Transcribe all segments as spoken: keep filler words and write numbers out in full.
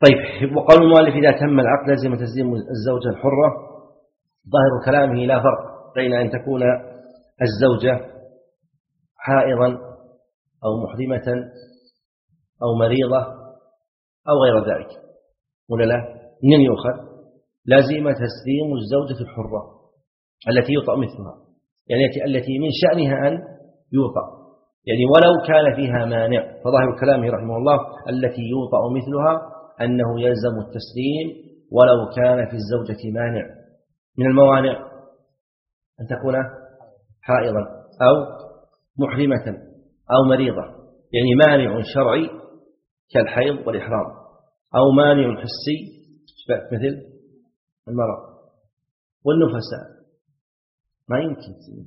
طيب، وقال المؤلف إذا تم العقد لازم تسليم الزوجة الحرة. ظاهر كلامه لا فرق بين أن تكون الزوجة حائضا أو محرمة أو مريضة أو غير ذلك، ولا لا؟ من يؤخذ؟ لازم تسليم الزوجة الحرة التي يوطأ مثلها، يعني التي من شأنها أن يوطأ، يعني ولو كان فيها مانع. فظاهر كلامه رحمه الله التي يوطأ مثلها أنه يلزم التسليم ولو كان في الزوجة مانع. من الموانع أن تكون حائضا أو محرمة أو مريضة، يعني مانع شرعي كالحيض والإحرام، أو مانع حسي مثل المرض والنفساء. ما يمكن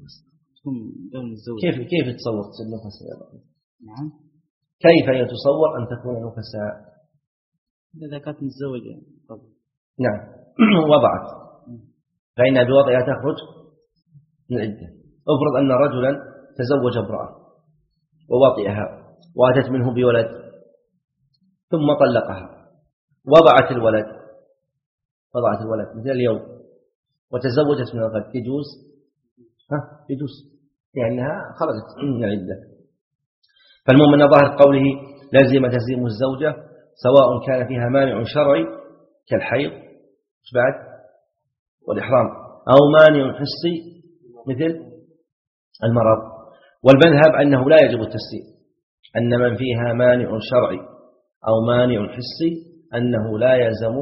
كيف كيف تصور النفساء؟ نعم، كيف يتصور أن تكون نفساء إذا كانت متزوجة قبل؟ نعم وضعت، فإنها بوضعها تخرج من العدة. افرض أن رجلا تزوج امرأة ووطئها وأتت منه بولد ثم طلقها، وضعت الولد وضعت الولد مثل اليوم وتزوجت من الغد، يجوز؟ ها يجوز، لأنها خرجت من العدة. فالمهم أن ظاهر قوله لازم تسليم الزوجة سواء كان فيها مانع شرعي كالحيض بعد والإحرام، أو مانع حسي مثل المرض. والمذهب أنه لا يجب التسليم، أن من فيها مانع شرعي أو مانع حسي أنه لا يلزم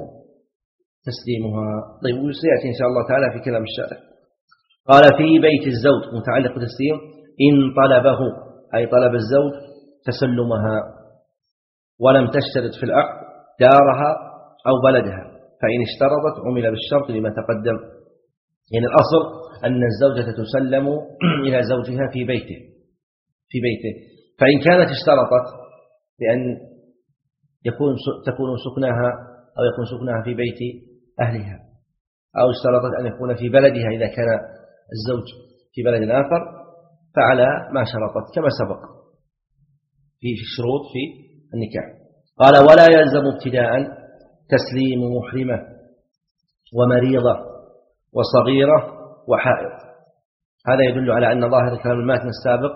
تسليمها. طيب، وسيأتي إن شاء الله تعالى في كلام الشارع. قال في بيت الزوج متعلق بالتسليم إن طلبه، أي طلب الزوج تسلمها ولم تشترط في العقد دارها أو بلدها، فإن اشترطت عمل بالشرط لما تقدم. يعني الأصل أن الزوجة تسلم إلى زوجها في بيته في بيته فإن كانت اشترطت بأن يكون تكون سكنها أو يكون سكنها في بيت أهلها، أو اشترطت أن يكون في بلدها إذا كان الزوج في بلد آخر، فعلى ما شرطت كما سبق في الشروط في النكاح. قال ولا يلزم ابتداء تسليم محرمة ومريضة وصغيرة وحائض. هذا يدل على أن ظاهر كلام الماتن السابق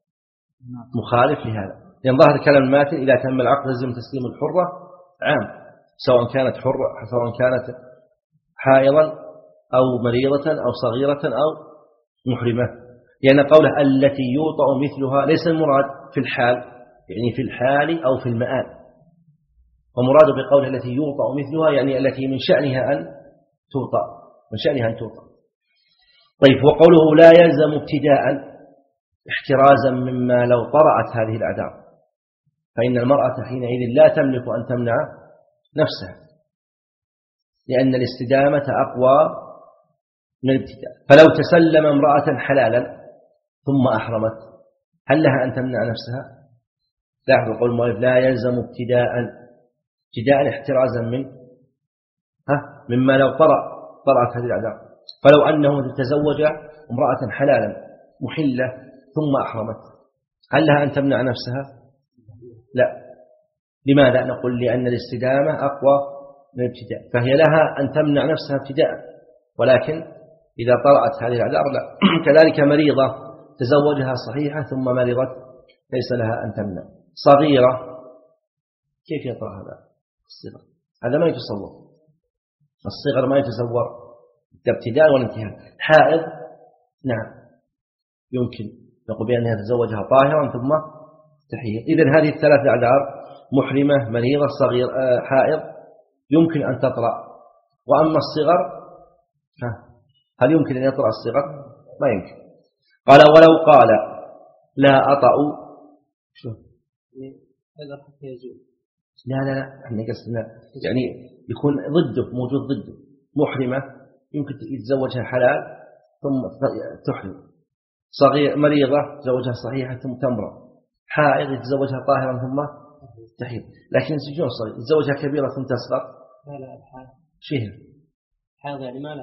مخالف لهذا، لأن ظاهر كلام الماتن إذا تم العقد لازم تسليم الحرة عام، سواء كانت حرة سواء كانت حائضا أو مريضة أو صغيرة أو محرمة. لأن قوله التي يوطأ مثلها ليس المراد في الحال، يعني في الحال أو في المآل، ومراد بقوله التي يوطأ مثلها يعني التي من شأنها أن توطأ من شأنها أن توطأ. طيب، وقوله لا يلزم ابتداء احترازا مما لو طرأت هذه الأعذار، فإن المرأة حينئذ لا تملك أن تمنع نفسها، لأن الاستدامة أقوى من الابتداء. فلو تسلم امرأة حلالا ثم أحرمت هل لها أن تمنع نفسها؟ لاحظوا قول المؤلف لا يلزم ابتداء ابتداء احترازا من ها مما لو طرأ طرأت هذه الأعذار. فلو أنه تزوج امرأة حلالا محلة ثم أحرمت هل لها أن تمنع نفسها؟ لا. لماذا؟ نقول لأن الاستدامة أقوى من الابتداء، فهي لها أن تمنع نفسها ابتداء، ولكن إذا طرأت هذه الأعذار لا. كذلك مريضة تزوجها صحيحة ثم مرضت ليس لها أن تمنع. صغيرة كيف يطرأ هذا الصغر؟ هذا ما يتصور، الصغر ما يتصور ابتداء والانتهاء. حائض نعم يمكن نقول بأنها تزوجها طاهرا ثم تحيض. إذن هذه الثلاث أعذار محرمة مريضة صغير حائض يمكن أن تطرأ. وأما الصغر هل يمكن أن يطرأ الصغر؟ ما يمكن. قال ولو قال لا أطأ شو هذا حتى يزول. لا لا لا احنا قصدنا يعني يكون ضده موجود ضده. محرمة يمكن يتزوجها حلال ثم تحرم، صغير مريضة تزوجها صحيحة ثم تمرض، حائض يتزوجها طاهرا ثم تحيض. لكن سجون صغير يتزوجها كبيرة ثم تصغر لا لا الحائض شيء حائض يعني ما له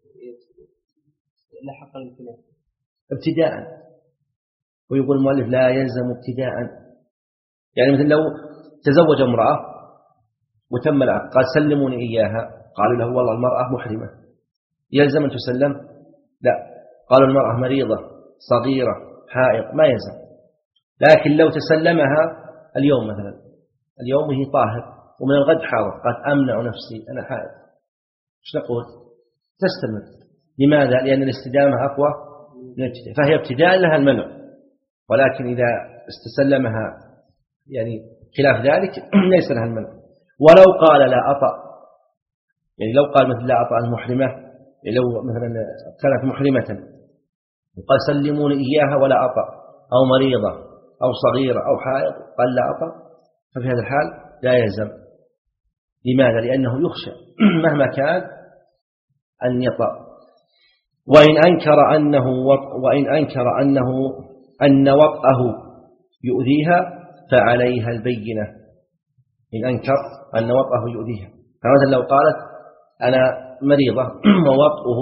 لا حق الامتناع ابتداء. ويقول المؤلف لا يلزم ابتداء، يعني مثل لو تزوج امرأة وتم العقد، قال سلموني إياها، قالوا له والله المرأة محرمة، يلزم أن تسلم؟ لا، قالوا المرأة مريضة صغيرة حائض، ما يلزم. لكن لو تسلمها اليوم مثلا، اليوم هي طاهر ومن الغد حاضر، قد أمنع نفسي أنا حائض، ايش نقول؟ تستمر. لماذا؟ لأن الاستدامة أقوى من الابتداء، فهي ابتداء لها المنع، ولكن إذا استسلمها يعني خلاف ذلك ليس لها المنع. ولو قال لا أطأ، يعني لو قال مثل لا أطأ المحرمة، يعني لو مثلا كانت محرمة وقال سلموني إياها ولا أطأ، أو مريضة أو صغيرة أو حائض، قال لا أطأ، ففي هذا الحال لا يلزم. لماذا؟ لأنه يخشى مهما كان أن يطأ. وإن أنكر أنه وإن أنكر أنه أن وطأه يؤذيها فعليها البينة. إن أنكر أن وطأه يؤذيها، فمثلا لو قالت أنا مريضة ووطئه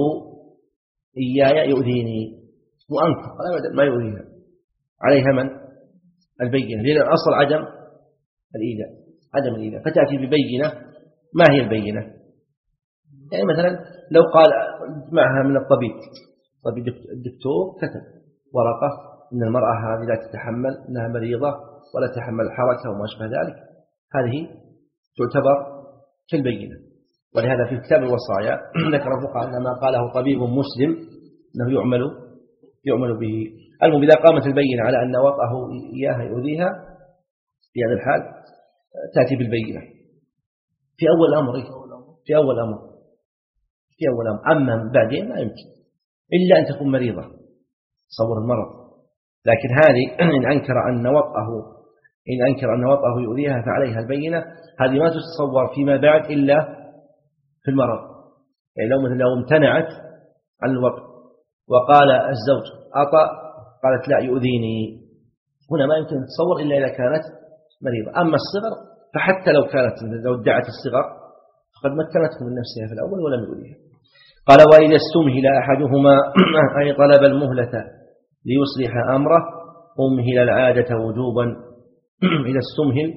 إياي يؤذيني، وأنكر ما يؤذيها، عليها من؟ البينة، لأن الأصل عدم الإيذاء، عدم الإيذاء، فتأتي ببينة. ما هي البينة؟ يعني مثلا لو قال معها من الطبيب، طبيب الدكتور كتب ورقة إن المرأة هذه لا تتحمل، إنها مريضة ولا تتحمل الحركة وما أشبه ذلك، هذه تعتبر كالبينة. ولهذا في كتاب الوصايا ذكر الفقهاء أن ما قاله طبيب مسلم أنه يعمل يعمل به. المهم إذا قامت البينة على أن وطأه إياها يؤذيها، في هذا الحال تأتي بالبينة في أول الأمر، في أول الأمر في أول الأمر أما بعدين ما يمكن إلا أن تكون مريضة صور المرض. لكن هذه إن أنكر أن وطأه إن أنكر أن وطأه يؤذيها فعليها البينة، هذه ما تتصور فيما بعد إلا في المرض. يعني لو مثل لو امتنعت عن الوطأ وقال الزوج أطأ، قالت لا يؤذيني، هنا ما يمكن تتصور إلا إذا كانت مريضة. أما الصغر فحتى لو كانت لو ادعت الصغر فقد مكنته من نفسها في الأول ولم يؤذيها. قال وإذا استمهل أحدهما أي طلب المهلة ليصلح أمره أمهل العادة وجوبا. إذا استمهل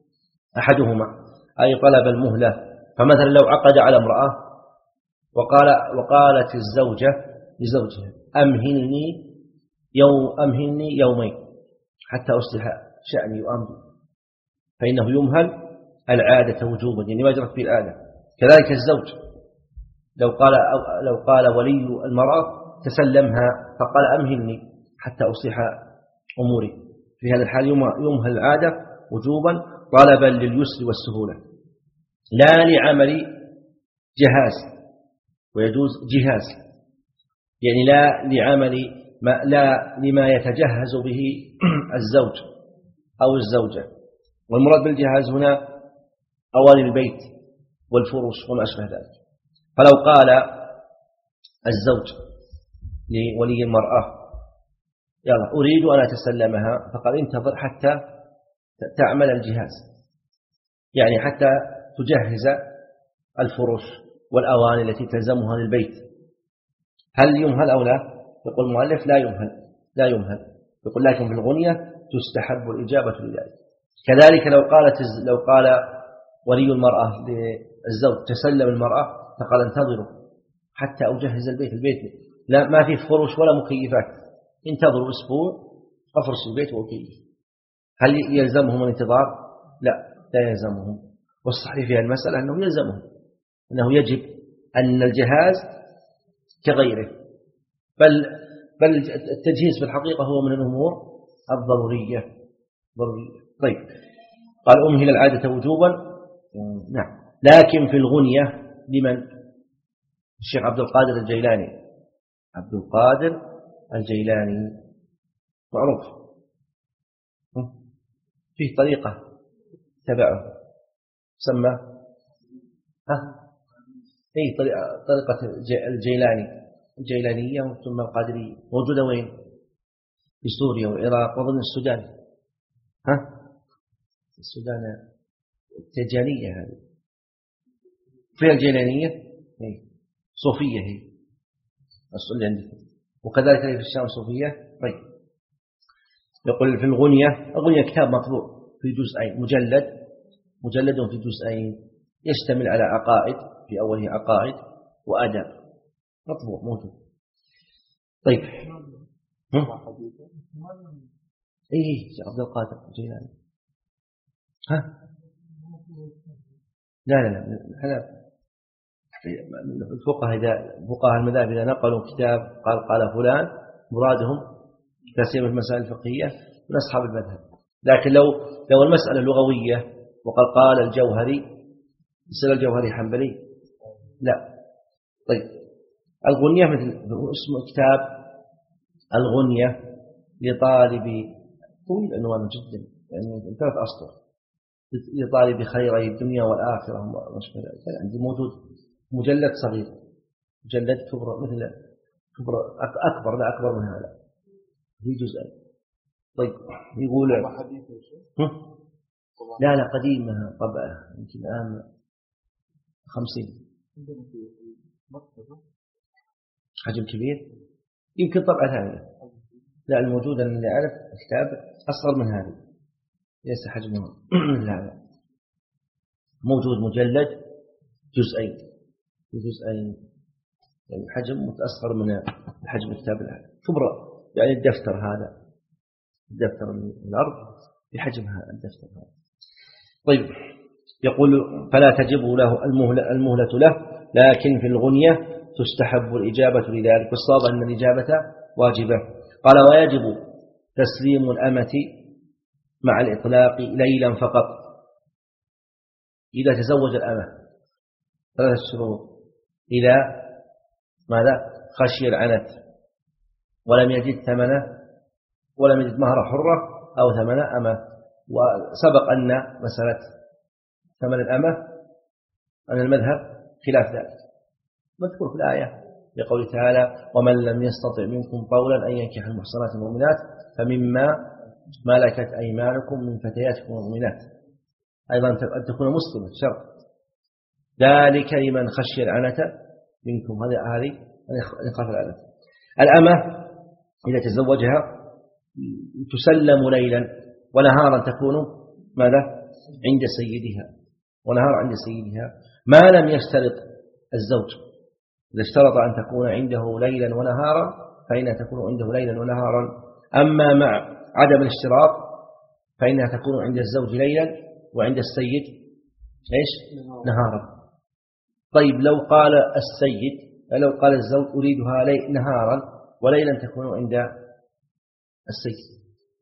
أحدهما أي طلب المهلة، فمثلا لو عقد على امرأة وقال وقالت الزوجة لزوجها أمهلني يوم أمهلني يومين حتى أصلح شأني وأمري، فإنه يمهل العادة وجوبا، يعني ما جرت به العادة. كذلك الزوج لو قال لو قال ولي المرأة تسلمها فقال أمهلني حتى أصلح أموري، في هذا الحال يمهل العادة وجوبا طلبا لليسر والسهولة لا لعمل جهاز، ويجوز جهاز يعني لا لعمل ما لا لما يتجهز به الزوج أو الزوجة. والمراد بالجهاز هنا أواني البيت والفرش وما أشبه ذلك. فلو قال الزوج لولي المرأة يلا أريد أن أتسلمها، فقال انتظر حتى تعمل الجهاز، يعني حتى تجهز الفرش والأواني التي تلزمها للبيت، هل يمهل أو لا؟ يقول المؤلف لا يمهل لا يمهل يقول لكن في الغنية تستحب الإجابة لذلك. كذلك لو قالت لو قال ولي المرأة للزوج تسلم المرأة فقال انتظروا حتى أجهز البيت البيت لا ما في فرش ولا مكيفات، انتظروا أسبوع أفرش البيت وأكيف، هل يلزمهم الانتظار؟ لا لا يلزمهم. والصحيح في المسألة أنه يلزمهم، أنه يجب أن الجهاز كغيره، بل بل التجهيز في الحقيقة هو من الأمور الضرورية ضرورية. طيب قال أمهل العادة وجوبا، نعم، لكن في الغنية لمن؟ الشيخ عبد القادر الجيلاني عبد القادر الجيلاني معروف، فيه طريقة تبعه تسمى ها اي طريقة الجيلاني الجيلانية ثم القادرية، موجودة وين؟ في سوريا والعراق وضمن السودان. ها السودان التجانية هذه فيها الجيلانية هي صوفية، هي السؤال عندكم، وكذلك في الشام صوفية. طيب يقول في الغنية، الغنية كتاب مطبوع في جزئين، مجلد مجلد في جزئين، يشتمل على عقائد، في أوله عقائد وآداب، مطبوع موجود. طيب إيه عبد القادر الجيلاني. ها لا لا لا أنا الفقهاء إذا فقهاء المذاهب إذا نقلوا كتاب قال قال فلان مرادهم تسمية المسائل الفقهية من أصحاب المذهب. لكن لو لو المسألة لغوية وقال قال الجوهري يصير الجوهري حنبلي لا. طيب الغنية مثل اسمه كتاب الغنية لطالب طويل عنوانه جدا يعني ثلاث أسطر لطالب خيري الدنيا والآخرة مشكلة. عندي موجود مجلد صغير مجلد كبر مثل كبر أكبر لا أكبر من هذا في جزء. طيب يقول لا لا قديمة طبعا يمكن الآن خمسين حجم كبير يمكن طبعا ثانية. لا الموجود أن اللي أعرف كتاب أصغر من هذه ليس حجمه لا موجود مجلد جزئين جزئين يعني حجم متأصغر من حجم الكتاب الآن كبرى يعني الدفتر هذا الدفتر من الأرض بحجم هذا الدفتر هذا. طيب يقول فلا تجب له المهلة, المهلة له لكن في الغنية تستحب الإجابة لذلك والصواب أن الإجابة واجبة. قال ويجب تسليم الأمة مع الإطلاق ليلا فقط إذا تزوج الأمة ثلاثة شروط إذا ماذا خشي العنت ولم يجد ثمنه ولم يجد مهر حرة أو ثمن أمة. وسبق أن مسألة ثمن الأمة أن المذهب خلاف ذلك مذكور في الآية لقوله تعالى ومن لم يستطع منكم طولا أن ينكح المحصنات المؤمنات فمما ملكت أيمانكم من فتياتكم المؤمنات أيضا أن تكون مسلمة شرط ذلك لمن خشي العنة منكم. هذه هذه يخاف العنة. الأمة إذا تزوجها تسلم ليلا ونهارا تكون ماذا عند سيدها ونهارا عند سيدها ما لم يشترط الزوج. إذا اشترط أن تكون عنده ليلا ونهارا فإنها تكون عنده ليلا ونهارا. أما مع عدم الاشتراط فإنها تكون عند الزوج ليلا وعند السيد إيش نهارا. طيب لو قال السيد لو قال الزوج أريدها لي نهارا وليلا تكون عند السيد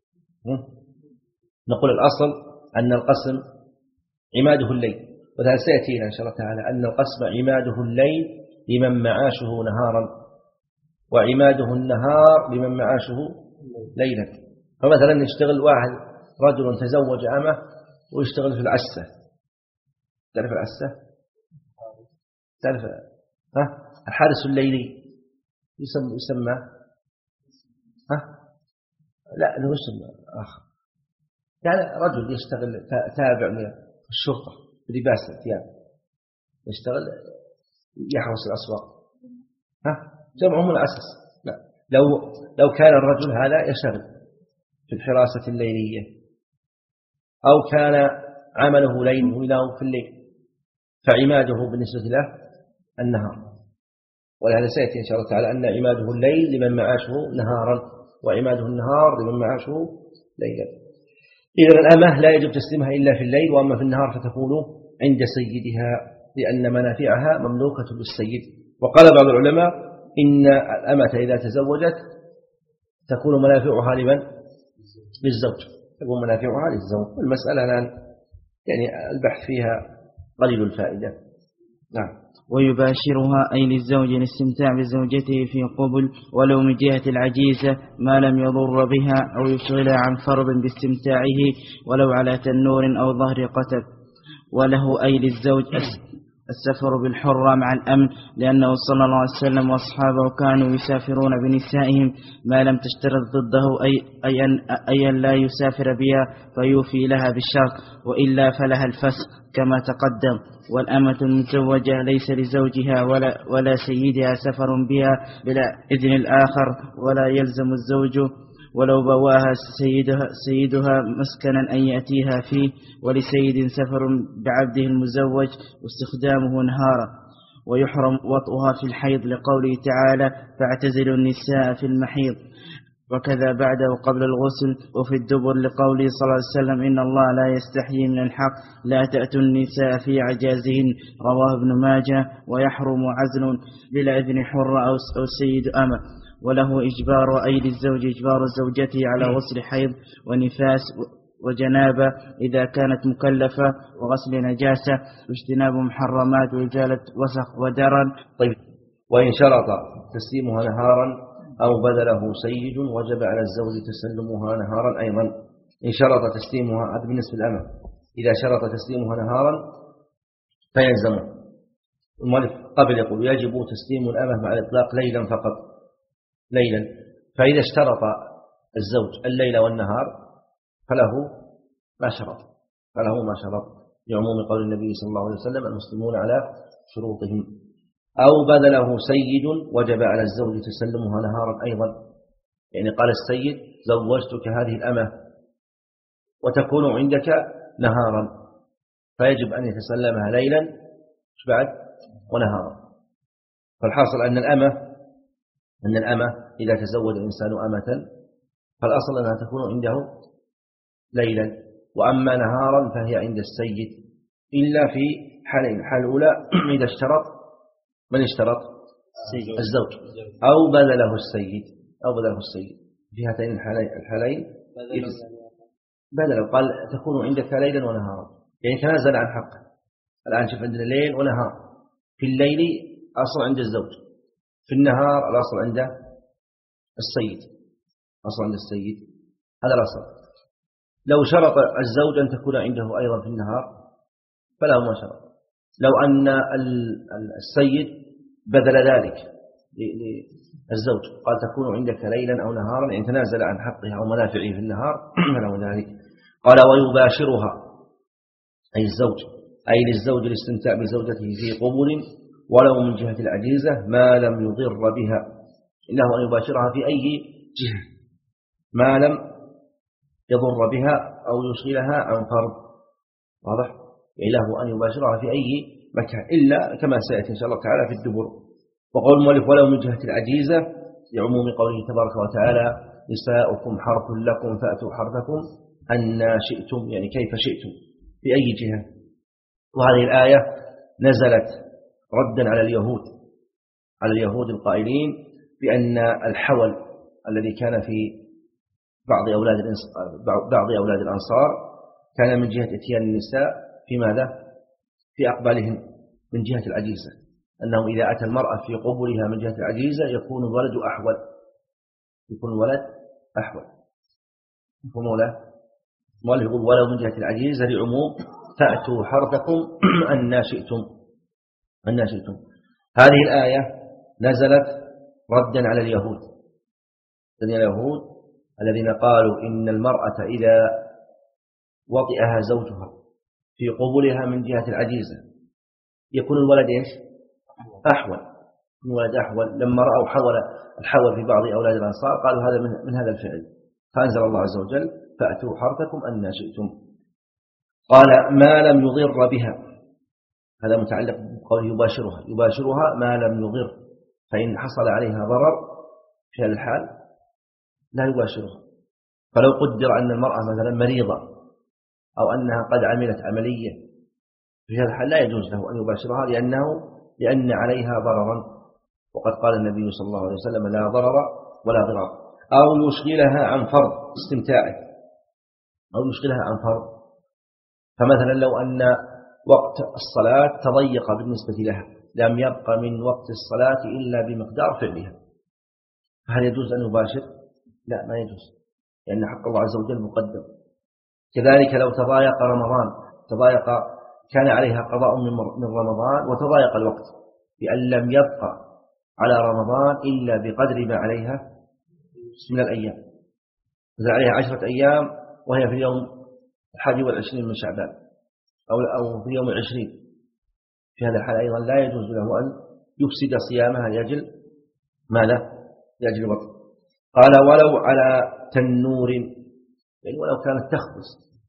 نقول الأصل أن القسم عماده الليل وهذا سيأتينا إن شاء الله تعالى أن القسم عماده الليل لمن معاشه نهارا وعماده النهار لمن معاشه ليلا. فمثلا يشتغل واحد رجل تزوج أمه ويشتغل في العسة. تعرف العسة تعرف ها الحارس الليلي يسمى يسمى ها لا له اسم آخر يعني رجل يشتغل تابع للشرطة بلباس الثياب يشتغل يحرس الأسواق ها جمعهم الأساس. لا لو لو كان الرجل هذا يشتغل في الحراسة الليلية أو كان عمله ليل وله في الليل فعماده بالنسبة له النهار. ولهذا سيأتي إن شاء الله تعالى أن عماده الليل لمن معاشه نهارا وعماده النهار لمن معاشه ليلا. إذا الأمة لا يجب تسليمها إلا في الليل وأما في النهار فتكون عند سيدها لأن منافعها مملوكة للسيد. وقال بعض العلماء إن الأمة إذا تزوجت تكون منافعها لمن للزوج تكون منافعها للزوج. المسألة الآن يعني البحث فيها قليل الفائدة. نعم. ويباشرها أي للزوج الاستمتاع بزوجته في قبل ولو من جهة العجيزة ما لم يضر بها أو يشغلها عن فرض باستمتاعه ولو على تنور أو ظهر قتب. وله أي للزوج السفر بالحرة مع الأمن لأنه صلى الله عليه وسلم وأصحابه كانوا يسافرون بنسائهم ما لم تشترط ضده أي, أي, أن, أي أن لا يسافر بها فيوفي لها بالشرط وإلا فلها الفسق كما تقدم. والأمة المزوجة ليس لزوجها ولا, ولا سيدها سفر بها بلا إذن الآخر ولا يلزم الزوج ولو بواها سيدها, سيدها مسكنا أن يأتيها فيه، ولسيد سفر بعبده المزوج واستخدامه نهارا، ويحرم وطئها في الحيض لقوله تعالى فاعتزلوا النساء في المحيض، وكذا بعده قبل الغسل. وفي الدبر لقوله صلى الله عليه وسلم إن الله لا يستحيي من الحق لا تأتوا النساء في عجازهن، رواه ابن ماجه. ويحرم عزل بلا إذن حر أو سيد أمة، وله إجبار أي للزوج إجبار زوجته على غسل حيض ونفاس وجنابة إذا كانت مكلفة، وغسل نجاسة، واجتناب محرمات، وإزالة وسخ ودرن. طيب، وإن شرط تسليمها نهارا أو بدله سيد وجب على الزوج تسلمها نهارا أيضا. إن شرط تسليمها، هذا بالنسبة للأمة، إذا شرط تسليمها نهارا فيلزمه. المؤلف قبل يقول يجب تسليم الأمة مع الإطلاق ليلا فقط، ليلا. فإذا اشترط الزوج الليل والنهار فله ما شرط، فله ما شرط لعموم قول النبي صلى الله عليه وسلم المسلمون على شروطهم. أو بدله سيد وجب على الزوج تسلمها نهارا أيضا، يعني قال السيد زوجتك هذه الأمة وتكون عندك نهارا، فيجب أن يتسلمها ليلا بعد ونهارا. فالحاصل أن الأمة أن الأمة إذا تزوج الإنسان أمة فالأصل أنها تكون عنده ليلا، وأما نهارا فهي عند السيد، إلا في حالين. الحالة الأولى إذا اشترط من اشترط الزوج أو بدله السيد أو بدله السيد في هاتين الحالين بدله، قال تكون عندك ليلا ونهارا، يعني تنازل عن حقه. الآن شوف عندنا ليل ونهار، في الليل أصل عند الزوج، في النهار الأصل عند السيد، أصل عند السيد، هذا الأصل. لو شرط الزوج أن تكون عنده أيضا في النهار فله ما شرط. لو أن السيد بدل ذلك للزوج قال تكون عندك ليلا أو نهارا، يعني تنازل عن حقها أو منافعه في النهار فله ذلك. قال ويباشرها أي الزوج أي للزوج الاستمتاع بزوجته في قبول ولو من جهة العجيزة ما لم يضر بها، إنه أن يباشرها في أي جهة ما لم يضر بها أو يشغلها عن فرض، واضح؟ يعني له أن يباشرها في أي مكان إلا كما سيأتي إن شاء الله تعالى في الدبر. وقول المؤلف ولو من جهة العجيزة لعموم قوله تبارك وتعالى نساؤكم حرث لكم فأتوا حرثكم أن شئتم، يعني كيف شئتم في أي جهة. وهذه الآية نزلت ردا على اليهود على اليهود القائلين بأن الحول الذي كان في بعض أولاد بعض أولاد الأنصار كان من جهة اتيان النساء في ماذا؟ في أقبالهم من جهة العجيزة، أنه إذا أتى المرأة في قبولها من جهة العجيزة يكون الولد أحول، يكون الولد أحول. يفهمون له؟ المؤلف يقول ولو من جهة العجيزة لعموم فأتوا حرثكم أن شئتم أن شئتم. هذه الآية نزلت ردا على اليهود اليهود الذين قالوا إن المرأة إذا وطئها زوجها في قبولها من جهة العجيزة يكون الولد إيش؟ أحول، الولد أحول. لما رأوا حول الحول في بعض أولاد الأنصار قالوا هذا من, من هذا الفعل، فأنزل الله عز وجل فأتوا حرثكم أن شئتم. قال ما لم يضر بها، هذا متعلق بقوله يباشرها يباشرها ما لم يضر، فإن حصل عليها ضرر في هذا الحال لا يباشرها. فلو قدر أن المرأة مثلا مريضة أو أنها قد عملت عملية في هذا الحال لا يجوز له أن يباشرها لأنه لأن عليها ضررا، وقد قال النبي صلى الله عليه وسلم لا ضرر ولا ضرار. أو يشغلها عن فرض استمتاعه، أو يشغلها عن فرض. فمثلا لو أن وقت الصلاة تضيق بالنسبة لها لم يبقى من وقت الصلاة إلا بمقدار فعلها، فهل يجوز أن يباشر؟ لا، ما يجوز، لأن حق الله عز وجل مقدم. كذلك لو تضايق رمضان، تضايق كان عليها قضاء من رمضان وتضايق الوقت بأن لم يبقى على رمضان إلا بقدر ما عليها من الأيام، إذا عليها عشرة أيام وهي في اليوم الحادي والعشرين من شعبان أو أو في اليوم العشرين، في هذا الحال أيضا لا يجوز له أن يفسد صيامها لأجل ماذا؟ لأجل الوقت. قال ولو على تنور، يعني ولو كانت تخبز،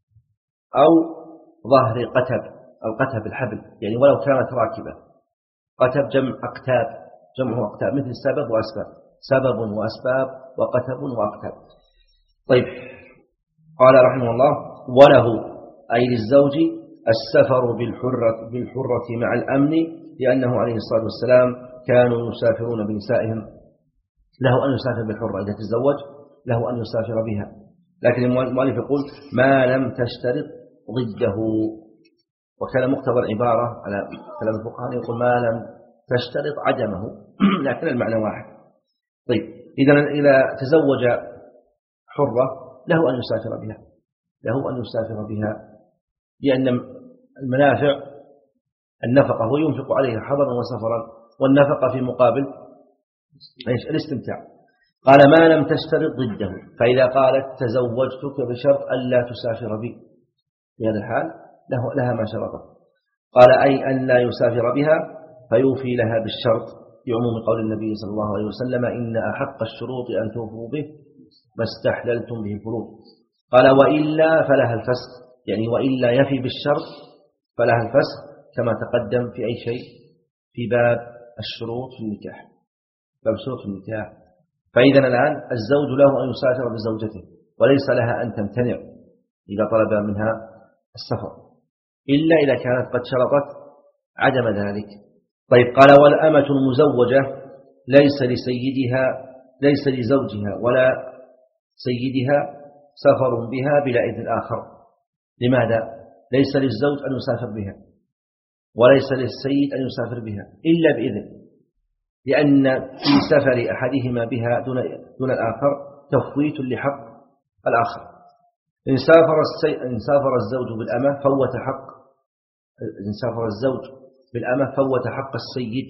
أو ظهر قتب، القتب الحبل، يعني ولو كانت راكبة. قتب جمع أقتاب، جمع أقتاب مثل سبب وأسباب، سبب وأسباب وقتب وأقتاب. طيب، قال رحمه الله وله أي للزوج السفر بالحرة, بالحرة مع الأمن، لأنه عليه الصلاة والسلام كانوا يسافرون بنسائهم. له أن يسافر بالحرة إذا تزوج، له أن يسافر بها، لكن المؤلف يقول ما لم تشترط ضده. وكان مقتضى العبارة على كلام الفقهاء يقول ما لم تشترط عدمه، لكن المعنى واحد. طيب، إذا إذا تزوج حرة له أن يسافر بها، له أن يسافر بها، لأن المنافع النفقة هو ينفق عليها حضرا وسفرا، والنفقة في مقابل إيش؟ الاستمتاع. قال ما لم تشترط ضده، فإذا قالت تزوجتك بشرط ألا تسافر بي، في هذا الحال له لها ما شرطه. قال أي أن لا يسافر بها فيوفي لها بالشرط، بعموم قول النبي صلى الله عليه وسلم إن أحق الشروط أن توفوا به ما استحللتم به الفروض. قال وإلا فلها الفسخ، يعني وإلا يفي بالشرط فلها الفسخ، كما تقدم في أي شيء في باب الشروط في النكاح، باب شروط في النكاح. فإذا الآن الزوج له أن يسافر بزوجته، وليس لها أن تمتنع إذا طلب منها السفر، إلا إذا كانت قد شرطت عدم ذلك. طيب، قال والأمة المزوجة ليس لسيدها ليس لزوجها ولا سيدها سفر بها بلا إذن آخر. لماذا؟ ليس للزوج أن يسافر بها، وليس للسيد أن يسافر بها إلا بإذن، لأن في سفر أحدهما بها دون, دون الآخر تفويت لحق الآخر. إن سافر, السي... إن سافر الزوج بالأمة فوت حق إن سافر الزوج بالأمة فوت حق السيد،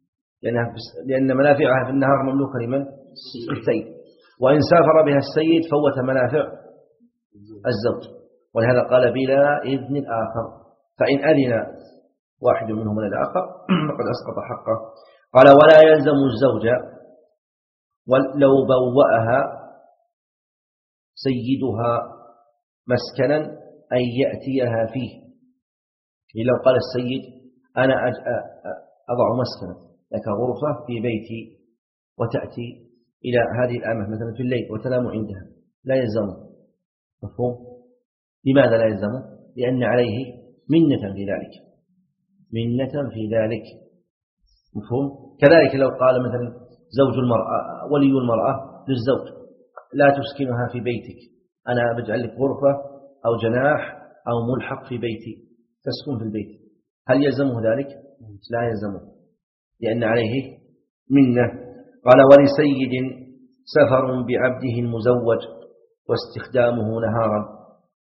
لأن منافعها في النهار مملوكة لمن؟ السيد. وإن سافر بها السيد فوت منافع الزوج، ولهذا قال بلا إذن الآخر، فإن أذن واحد منهم من الآخر فقد أسقط حقه. قال ولا يلزم الزوج لو بوأها سيدها مسكنا أن يأتيها فيه. لو قال السيد أنا أضع مسكنا لك غرفة في بيتي وتأتي إلى هذه الأمة مثلا في الليل وتنام عندها، لا يلزمه. مفهوم؟ لماذا لا يلزمه؟ لأن عليه منة في ذلك، منة في ذلك. مفهوم؟ كذلك لو قال مثلا زوج المرأة ولي المرأة للزوج لا تسكنها في بيتك، أنا بجعل لك غرفة أو جناح أو ملحق في بيتي تسكن في البيت، هل يلزمه ذلك؟ لا يلزمه، لأن عليه منة. قال ولسيد سفر بعبده المزوج واستخدامه نهارا،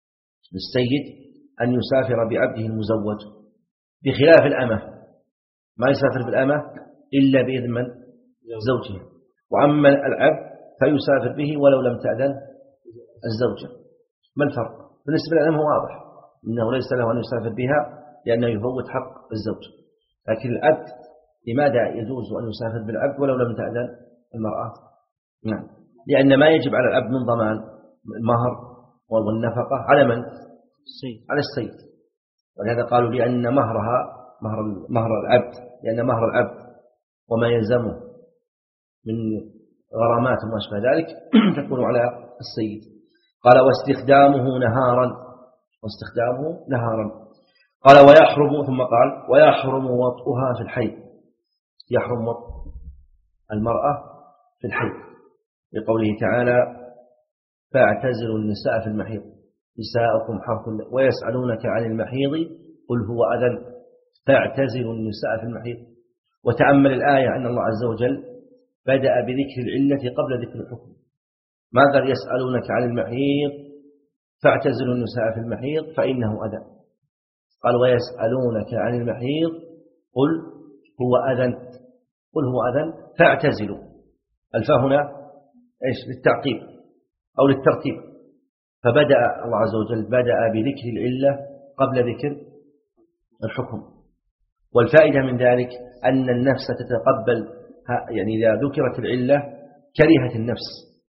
للسيد أن يسافر بعبده المزوج بخلاف الأمة، ما يسافر بالأمة إلا بإذن من؟ زوجها. وأما العبد فيسافر به ولو لم تأذن الزوجة. ما الفرق؟ بالنسبة للأمة واضح إنه ليس له أن يسافر بها لأنه يفوت حق الزوج، لكن العبد لماذا يجوز أن يسافر بالعبد ولو لم تأذن المرأة؟ نعم، لأن ما يجب على العبد من ضمان المهر والنفقة على من؟ على السيد. ولهذا قالوا لأن مهرها مهر مهر العبد لأن مهر العبد وما يلزمه من غرامات وما شابه ذلك تكون على السيد. قال واستخدامه نهارا واستخدامه نهارا قال ويحرم، ثم قال ويحرم وطئها في الحيض، يحرم وطء المرأة في الحيض لقوله تعالى فاعتزلوا النساء في المحيض نساؤكم حرث ويسألونك عن المحيض قل هو أذى فاعتزلوا النساء في المحيض. وتأمل الآية أن الله عز وجل بدأ بذكر العلة قبل ذكر الحكم. ما قال يسألونك عن المحيض فاعتزلوا النساء في المحيض فإنه أذى، قال ويسألونك عن المحيض قل هو أذى قل هو أذى فاعتزلوا. الفاء هنا إيش؟ للتعقيب أو للترتيب، فبدأ الله عز وجل بدأ بذكر العلة قبل ذكر الحكم. والفائدة من ذلك أن النفس تتقبل، يعني إذا ذكرت العلة كرهت النفس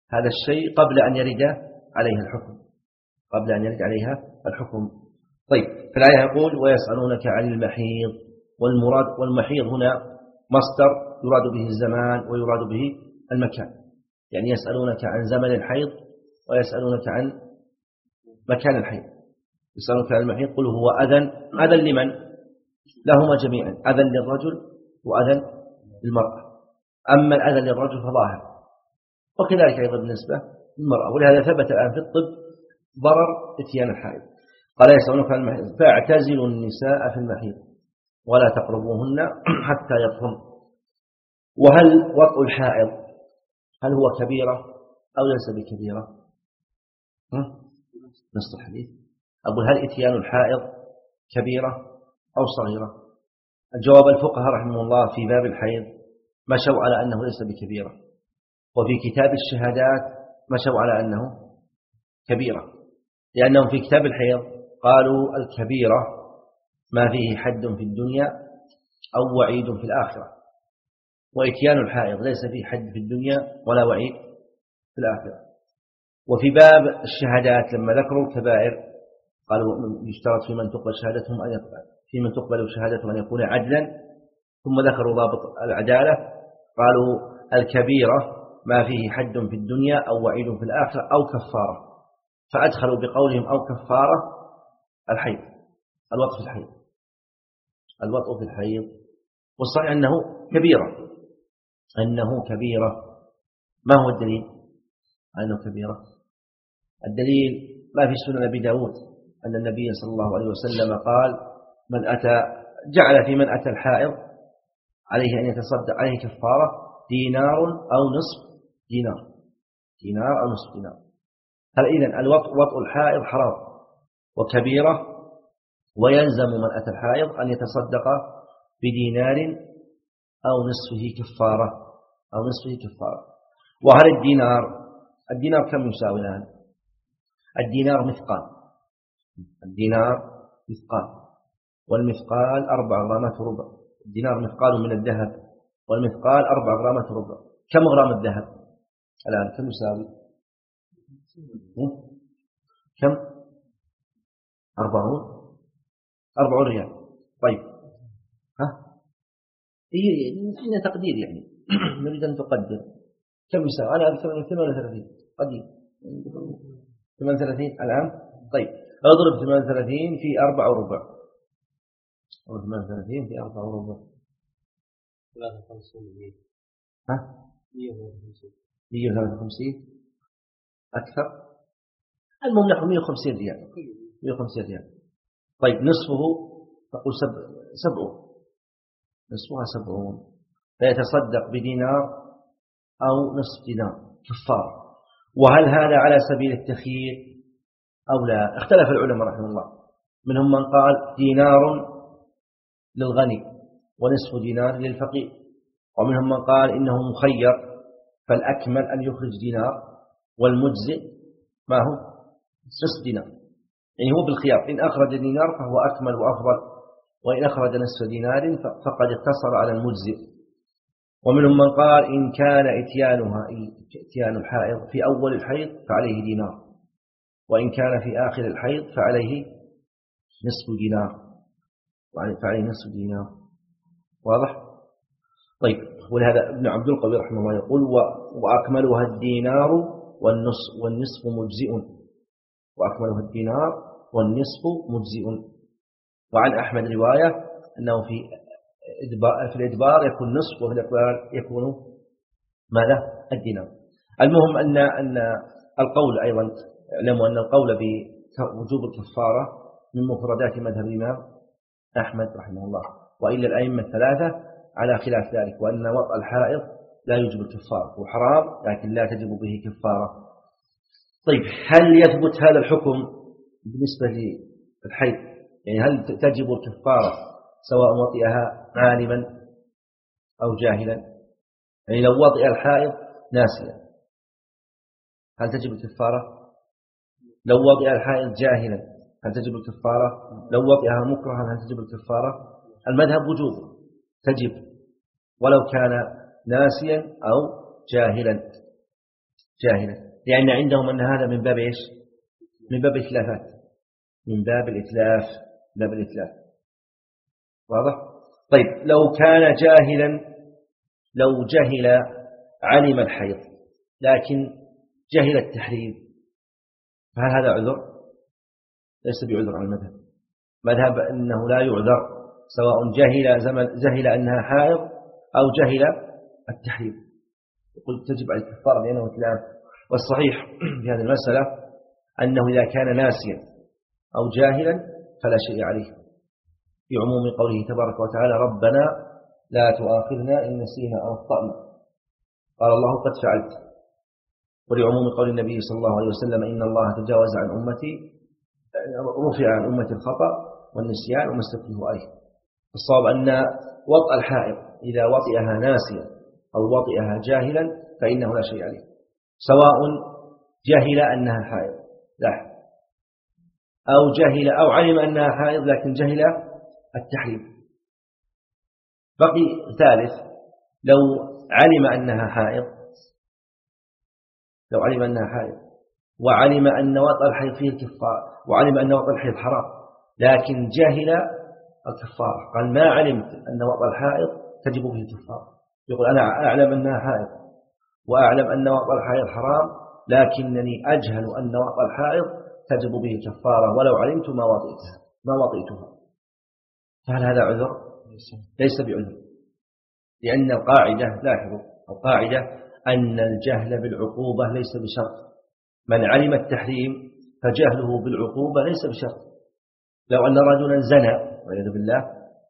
هذا الشيء قبل أن يرد عليها الحكم قبل أن يرد عليها الحكم. طيب، في الآية يقول ويسألونك عن المحيض، والمراد والمحيض هنا مصدر يراد به الزمان ويراد به المكان، يعني يسألونك عن زمن الحيض ويسألونك عن مكان الحيض. يسألونك عن المحيض قل هو أذن، أذن لمن؟ لهما جميعا، أذن للرجل وأذن للمرأة. أما الأذن للرجل فظاهر، وكذلك أيضا بالنسبة للمرأة. ولهذا ثبت الآن في الطب ضرر إتيان الحائض. قال يسألونك عن المحيض فاعتزلوا النساء في المحيض ولا تقربوهن حتى يطهرن. وهل وطء الحائض هل هو كبيرة أو ليس بكبيرة؟ نص الحديث. أقول هل إتيان الحائض كبيرة أو صغيرة؟ الجواب الفقهاء رحمه الله في باب الحيض مشوا على أنه ليس بكبيرة، وفي كتاب الشهادات مشوا على أنه كبيرة، لأنهم في كتاب الحيض قالوا الكبيرة ما فيه حد في الدنيا أو وعيد في الآخرة، وإتيان الحائض ليس فيه حد في الدنيا ولا وعيد في الآخرة. وفي باب الشهادات لما ذكروا الكبائر قالوا يشترط في من تقبل شهادتهم أن يقبل في من تقبل شهادتهم أن يكون عدلا، ثم ذكروا ضابط العدالة قالوا الكبيرة ما فيه حد في الدنيا أو وعيد في الآخرة أو كفارة، فأدخلوا بقولهم أو كفارة الحيض، الوطء في الحيض الوطء في الحيض والصحيح أنه كبيرة أنه كبيرة. ما هو الدليل أنه كبيرة؟ الدليل ما في سنن أبي داود أن النبي صلى الله عليه وسلم قال من أتى جعل في من أتى الحائض عليه أن يتصدق عليه كفارة دينار أو نصف دينار دينار أو نصف دينار. هل إذن الوطء وطء الحائض حرام وكبيرة، ويلزم من أتى الحائض أن يتصدق بدينار أو نصفه كفارة أو نصفه كفارة. وهل الدينار الدينار كم يساوي الآن؟ الدينار مثقال الدينار مثقال والمثقال أربع غرامات ربع. الدينار مثقال من الذهب والمثقال أربع غرامات ربع. كم غرام الذهب الآن؟ كم يساوي؟ كم؟ أربعون أربعون ريال. طيب ها هي تقدير يعني نريد أن تقدر كم يساوي. أنا أكثر من ثمانية وثلاثين قديم ثمانية وثلاثين الآن. طيب أضرب ثمانية وثلاثين في أربع وربع أضرب ثمانية وثلاثين في أربع وربع ثلاثة وخمسين ها مئة وثلاثة وخمسين أكثر. المهم نحو مئة وخمسين ريال مئة وخمسين ريال. طيب نصفه تقول سبع سبعون نصفها سبعون، فيتصدق بدينار أو نصف دينار كفار. وهل هذا على سبيل التخيير أو لا؟ اختلف العلماء رحمه الله، منهم من قال دينار للغني ونصف دينار للفقير، ومنهم من قال إنه مخير فالأكمل أن يخرج دينار والمجزئ ما هو نصف دينار، يعني هو بالخيار، إن أخرج دينار فهو أكمل وأفضل، وإن أخرج نصف دينار فقد اقتصر على المجزئ. ومنهم من قال إن كان إتيانها إتيان الحائض في أول الحيض فعليه دينار، وإن كان في آخر الحيض فعليه نصف دينار فعليه نصف دينار. واضح؟ طيب ولهذا ابن عبد القوي رحمه الله يقول وأكملها الدينار والنصف والنصف مجزئ وأكملها الدينار والنصف مجزئ. وعن أحمد رواية أنه في في الإدبار يكون نصف وفي الإقبال يكون ماذا؟ الدينار. المهم أن أن القول أيضا اعلموا أن القول بوجوب الكفارة من مفردات مذهب الإمام أحمد رحمه الله، وإلا الأئمة الثلاثة على خلاف ذلك، وأن وطء الحائض لا يوجب الكفارة، هو حرام لكن لا تجب به كفارة. طيب هل يثبت هذا الحكم بالنسبة للحيض؟ يعني هل تجب الكفارة سواء وطئها عالما أو جاهلا؟ يعني لو وطئ الحائض ناسيا هل تجب الكفارة؟ لو وطئ الحائض جاهلا هل تجب الكفارة؟ لو وطئها مكرها هل تجب الكفارة؟ المذهب وجوب تجب ولو كان ناسيا أو جاهلا. جاهلا، لأن عندهم أن هذا من باب إيش؟ من باب الإتلافات، من باب الإتلاف، باب الإتلاف. واضح؟ طيب لو كان جاهلا، لو جهل علم الحيض لكن جهل التحريم، فهل هذا عذر؟ ليس بعذر على المذهب. مذهب أنه لا يعذر، سواء جهل جهل أنها حائض أو جهل التحريم. يقول تجب على الكفارة لأنه إتلاف. والصحيح في هذه المسألة أنه إذا كان ناسيا أو جاهلا فلا شيء عليه، في عموم قوله تبارك وتعالى ربنا لا تؤاخذنا إن نسينا أو أخطأنا، قال الله قد فعلت. ولعموم قول النبي صلى الله عليه وسلم إن الله تجاوز عن أمتي، رفع عن أمتي الخطأ والنسيان وما استكره عليه. الصواب أن وطأ الحائض إذا وطئها ناسيا أو وطئها جاهلا فإنه لا شيء عليه، سواء جهل أنها حائض لا، أو جهل أو علم أنها حائض لكن جهل التحريم. بقي ثالث، لو علم أنها حائض، لو علم أنها حائض وعلم أن وطأ الحيض فيه الكفارة، وعلم أن وطأ الحيض حرام لكن جهل الكفارة، قال ما علمت أن وطأ الحائض تجب به الكفارة، يقول أنا أعلم أنها حائض وأعلم أن وطأ الحائض حرام لكنني أجهل أن وطأ الحائض تجب به الكفارة ولو علمت ما وطئتها ما وطئتها، فهل هذا عذر؟ ليس بعذر، لأن القاعدة لاحظوا القاعدة أن الجهل بالعقوبة ليس بشرط. من علم التحريم فجهله بالعقوبة ليس بشرط. لو أن رجلا زنى والعياذ بالله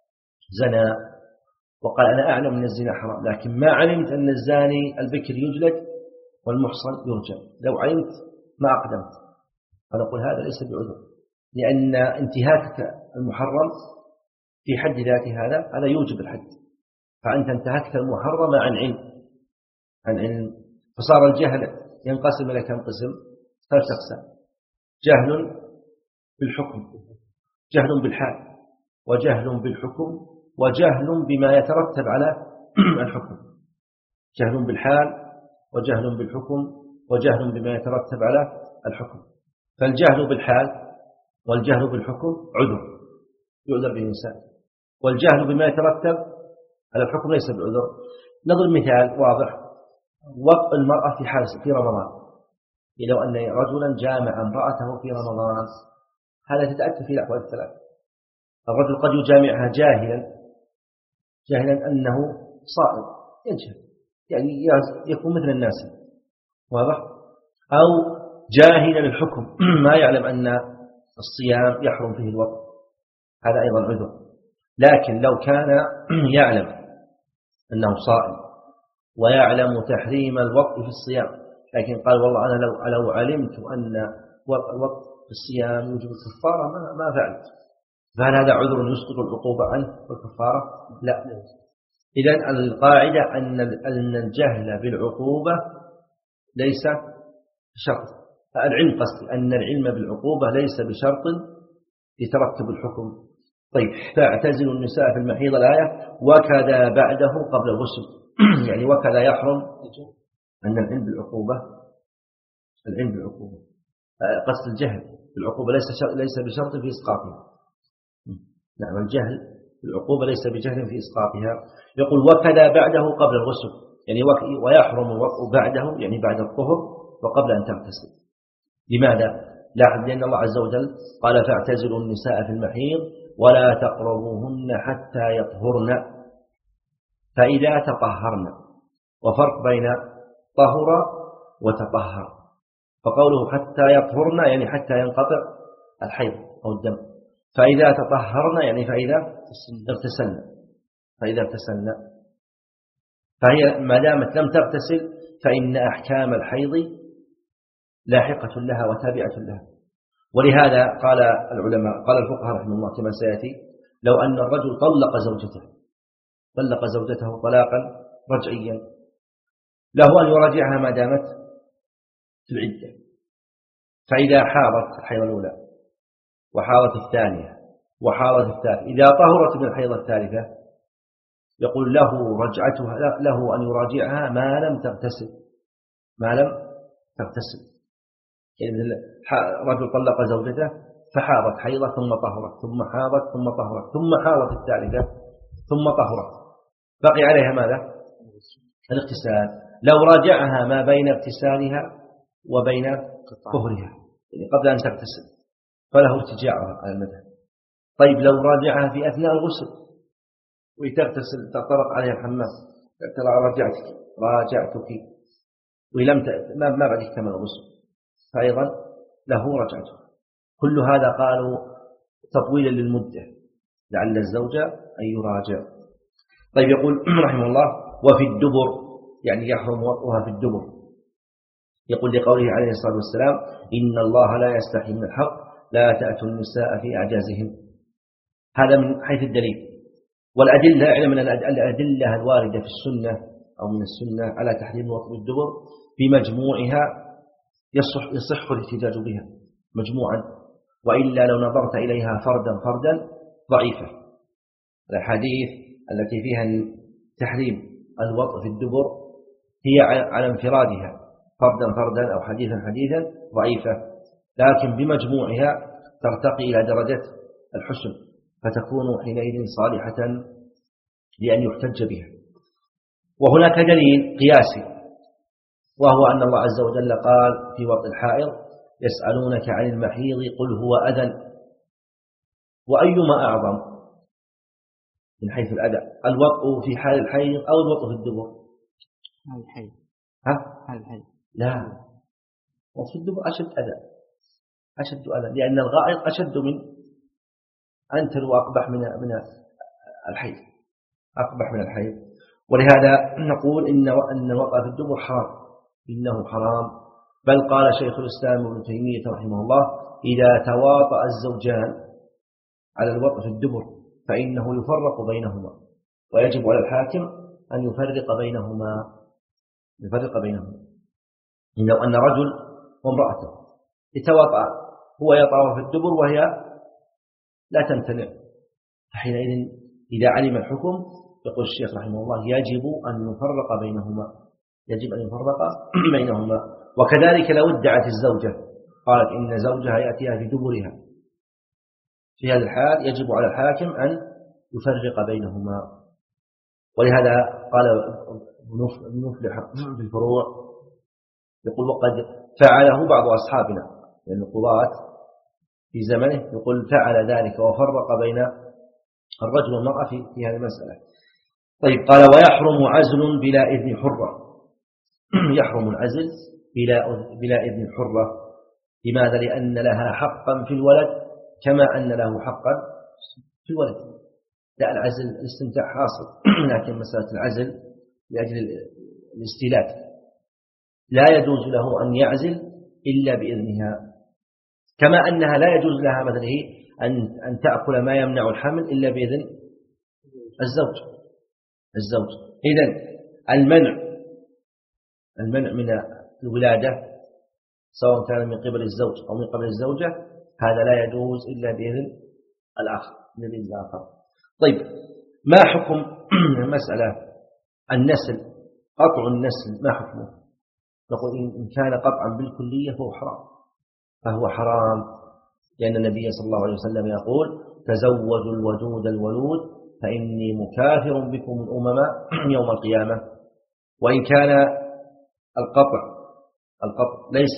زنى وقال أنا أعلم أن الزنا حرام لكن ما علمت أن الزاني البكر يجلد والمحصن يرجم، لو علمت ما أقدمت، فنقول هذا ليس بعذر، لأن انتهاكك المحرم في حد ذاته هذا هذا يوجب الحد، فأنت انتهكت المحرم عن علم عن علم فصار الجهل ينقسم إلى كم قسم؟ ثلاث أقسام: جهل بالحكم، جهل بالحال، وجهل بالحكم، وجهل بما يترتب على الحكم. جهل بالحال وجهل بالحكم وجهل بما يترتب على الحكم. فالجهل بالحال والجهل بالحكم عذر يعذر به الإنسان، والجهل بما يترتب على الحكم ليس بعذر. نضرب مثال واضح: وطء المرأة في حال في رمضان، لو أن رجلا جامع امرأته في رمضان هذا تتأتى في الأحوال الثلاث. الرجل قد يجامعها جاهلا جاهلا أنه صائم يجهل يعني يكون مثل الناس واضح، أو جاهلا الحكم ما يعلم أن الصيام يحرم فيه الوطء، هذا أيضا عذر. لكن لو كان يعلم أنه صائم ويعلم تحريم الوطء في الصيام لكن قال والله أنا لو لو علمت أن الوطء في الصيام يوجب الكفارة ما ما فعلت، فهل هذا عذر يسقط العقوبة عنه والكفارة؟ لا. إذن القاعدة أن أن الجهل بالعقوبة ليس بشرط، العلم قصدي أن العلم بالعقوبة ليس بشرط يترتب الحكم. طيب فاعتزلوا النساء في المحيض الآية وكذا بعده قبل الغسل يعني وكذا يحرم أن العلم بالعقوبة العلم بالعقوبة قصد الجهل بالعقوبة ليس ليس بشرط في إسقاطها. نعم الجهل بالعقوبة ليس بجهل في إسقاطها. يقول وكذا بعده قبل الغسل يعني ويحرم الوطء بعده يعني بعد الطهر وقبل أن تغتسل. لماذا؟ لاحظ لأن الله عز وجل قال فاعتزلوا النساء في المحيض ولا تقربوهن حتى يطهرن، فإذا تطهرن، وفرق بين طهر وتطهر. فقوله حتى يطهرن يعني حتى ينقطع الحيض أو الدم، فإذا تطهرن يعني فإذا اغتسلن فإذا اغتسلن فهي ما دامت لم تغتسل فإن أحكام الحيض لاحقة لها وتابعة لها. ولهذا قال العلماء قال الفقهاء رحمه الله كما سيأتي لو أن الرجل طلق زوجته طلق زوجته طلاقا رجعيا له أن يراجعها ما دامت في العدة، فإذا حاضت الحيضة الأولى وحاضت الثانية وحاضت الثالثة إذا طهرت من الحيضة الثالثة يقول له رجعتها له أن يراجعها ما لم تغتسل ما لم تغتسل. يعني رجل طلق زوجته فحاضت حيضة ثم طهرت ثم حاضت ثم طهرت ثم حاضت الثالثة ثم طهرت، بقي عليها ماذا؟ الاغتسال. لو راجعها ما بين اغتسالها وبين طهرها، يعني قبل أن تغتسل، فله ارتجاعها على المذهب. طيب لو راجعها في أثناء الغسل وتغتسل تطرق عليها الحمام، ترى راجعتك راجعتك ولم ما ما بعد كمال الغسل، فأيضا له رجعته. كل هذا قالوا تطويلا للمدة لعل الزوج أن يراجع. طيب يقول رحمه الله: وفي الدبر، يعني يحرم وطئها في الدبر. يقول لقوله عليه الصلاة والسلام: إن الله لا يستحي من الحق، لا تأتوا النساء في أعجازهن. هذا من حيث الدليل. والأدلة، اعلم أن الأدلة الواردة في السنة أو من السنة على تحريم وطئ الدبر بمجموعها يصح, يصح الاحتجاج بها مجموعا، وإلا لو نظرت إليها فردا فردا ضعيفة. الأحاديث التي فيها تحريم الوطئ في الدبر هي على انفرادها فردا فردا أو حديثا حديثا ضعيفة، لكن بمجموعها ترتقي إلى درجة الحسن، فتكون حينئذ صالحة لأن يحتج بها. وهناك دليل قياسي، وهو أن الله عز وجل قال في وطئ الحائض: يسألونك عن المحيض قل هو أذى. وأيما أعظم من حيث الأذى، الوطئ في حال الحيض أو الوطئ في الدبر؟ حال الحيض. ها؟ حال الحيض. لا، وفي الدبر أشد أذى، أشد أذى، لأن الغائط أشد من أنتن وأقبح من من الحيض، أقبح من الحيض. ولهذا نقول إن أن الوطئ في الدبر حرام، إنه حرام. بل قال شيخ الإسلام ابن تيمية رحمه الله: إذا تواطأ الزوجان على الوطئ في الدبر فإنه يفرق بينهما، ويجب على الحاكم أن يفرق بينهما يفرق بينهما لو أن رجل وامرأته يتواطأ، هو يطأ في الدبر وهي لا تمتنع، فحينئذ إذا علم الحكم يقول الشيخ رحمه الله: يجب أن يفرق بينهما يجب أن يفرق بينهما. وكذلك لو ادعت الزوجة قالت إن زوجها يأتيها في دبرها، في هذا الحال يجب على الحاكم أن يفرق بينهما. ولهذا قال ابن مفلح في الفروع يقول: وقد فعله بعض أصحابنا، لأن القضاة في زمنه يقول فعل ذلك وفرق بين الرجل والمرأة في في هذه المسألة. طيب، قال: ويحرم عزل بلا إذن حرة. يحرم العزل بلا بلا إذن حرة. لماذا؟ لأن لها حقا في الولد كما أن له حقا في الولد. لا، العزل الاستمتاع حاصل، لكن مسألة العزل لأجل الاستيلاد لا يجوز له أن يعزل إلا بإذنها، كما أنها لا يجوز لها مثلا أن أن تأكل ما يمنع الحمل إلا بإذن الزوج الزوج إذن المنع المنع من الولادة سواء كان من قبل الزوج أو من قبل الزوجة هذا لا يجوز إلا بإذن الآخر بإذن الآخر. طيب، ما حكم المسألة النسل؟ قطع النسل ما حكمه؟ نقول إن كان قطعا بالكلية فهو حرام فهو حرام لأن النبي صلى الله عليه وسلم يقول: تزوجوا الودود الولود فإني مكافر بكم الأمم يوم القيامة. وإن كان القطع القطع ليس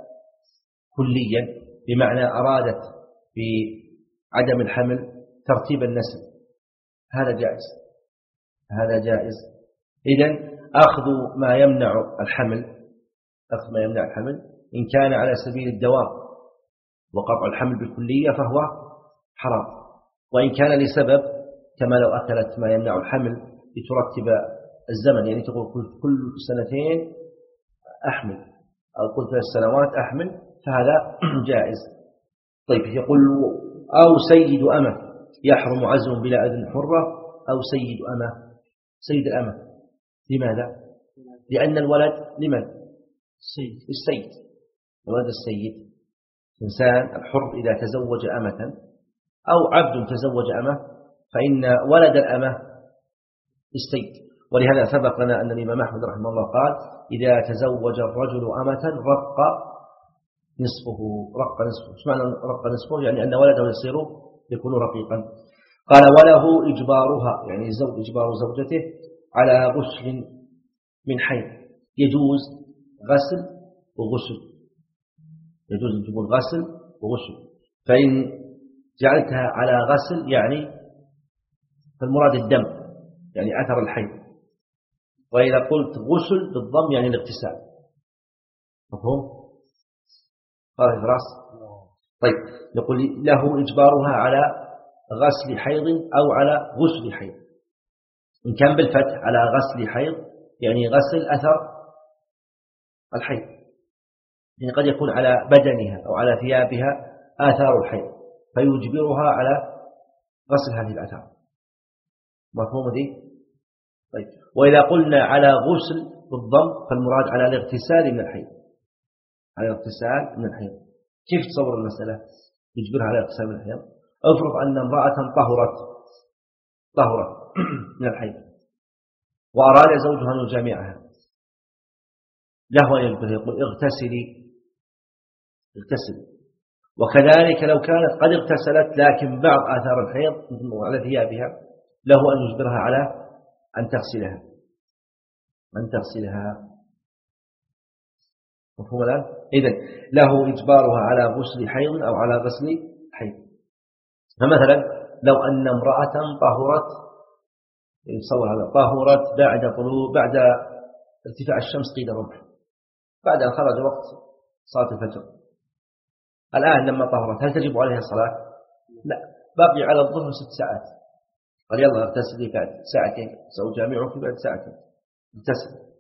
كليا بمعنى أرادت بعدم الحمل ترتيب النسل، هذا جائز هذا جائز إذن أخذ ما يمنع الحمل أخذ ما يمنع الحمل إن كان على سبيل الدوام وقطع الحمل بالكلية فهو حرام. وإن كان لسبب كما لو أكلت ما يمنع الحمل لترتب الزمن، يعني تقول كل سنتين أحمل أو كل ثلاث سنوات أحمل، فهذا جائز. طيب، يقول: أو سيد أمة. يحرم عزل بلا إذن حرة أو سيد أمة. سيد الأمة لماذا؟ لأن الولد لمن؟ السيد السيد الولد السيد. إنسان الحر إذا تزوج أمة أو عبد تزوج أمة فإن ولد الأمة السيد، ولهذا سبق لنا أن الإمام أحمد رحمه الله قال إذا تزوج الرجل أمة رق نصفه رق نصفه. ايش معنى رق نصفه؟ يعني أن ولده يصير يكون رقيقا. قال وله إجبارها، يعني الزوج إجبار زوجته على غسل من حيض، يجوز غسل وغسل، يجوز أن تقول غسل وغسل. فإن جعلتها على غسل يعني فالمراد الدم، يعني أثر الحيض. وإذا قلت غسل بالضم يعني الاغتسال. مفهوم؟ قال الراس. طيب نقول له إجبارها على غسل حيض أو على غسل حيض. إن كان بالفتح على غسل حيض يعني غسل أثر الحيض، يعني قد يكون على بدنها أو على ثيابها آثار الحيض فيجبرها على غسل هذه الآثار. مفهوم دي؟ طيب وإذا قلنا على غسل بالضم فالمراد على الاغتسال من الحيض، على الاغتسال من الحيض. كيف تصور المسألة؟ يجبرها على الاغتسال من الحيض. افرض أن امرأة طهرت طهرت من الحيض وأراد زوجها أن يجامعها، له أن يجبرها يقول اغتسلي اغتسلي. وكذلك لو كانت قد اغتسلت لكن بعض آثار الحيض على ثيابها له أن يجبرها على أن تغسلها أن تغسلها. مفهوم الآن؟ إذن له إجبارها على غسل حيض أو على غسل حيض. فمثلا لو أن امرأة طهرت، يتصور هذا، طهرت بعد طلوع بعد ارتفاع الشمس قيد ربع، بعد أن خرج وقت صلاة الفجر. الآن لما طهرت هل تجب عليها الصلاة؟ لا، باقي على الظهر ست ساعات. قال يلا اغتسلي بعد ساعتين، سأجامعك بعد ساعتين، اغتسل.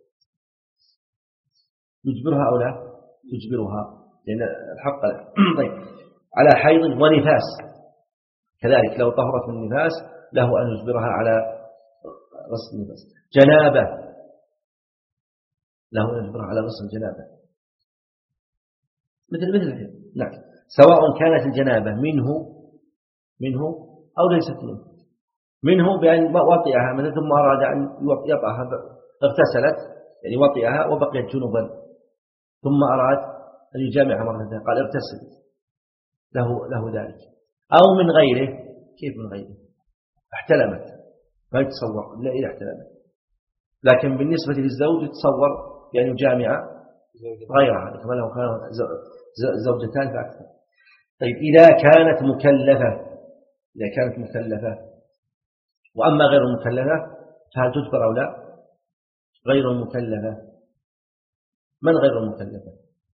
يجبرها أو لا؟ تجبرها لأن الحق لا. طيب على حيض ونفاس كذلك، لو طهرت من النفاس له أن يجبرها على غسل النفاس. جنابة له أن يجبرها على غسل الجنابة مثل مثل الحيض. نعم، سواء كانت الجنابة منه منه أو ليست منه. منه بأن وطئها مثلا ثم أراد أن يطأها اغتسلت يعني وطئها وبقيت جنوبا ثم أراد أن يجامعها مرة ثانية قال اغتسل، له له ذلك. أو من غيره. كيف من غيره؟ احتلمت، ما يتصور لا إذا احتلمت. لكن بالنسبة للزوج يتصور بأن يجامع غيرها كما لو كان زوجتان فأكثر. طيب إذا كانت مكلفة إذا كانت مكلفة وأما غير المكلفة فهل تجبر أو لا؟ غير المكلفة. من غير المكلفة؟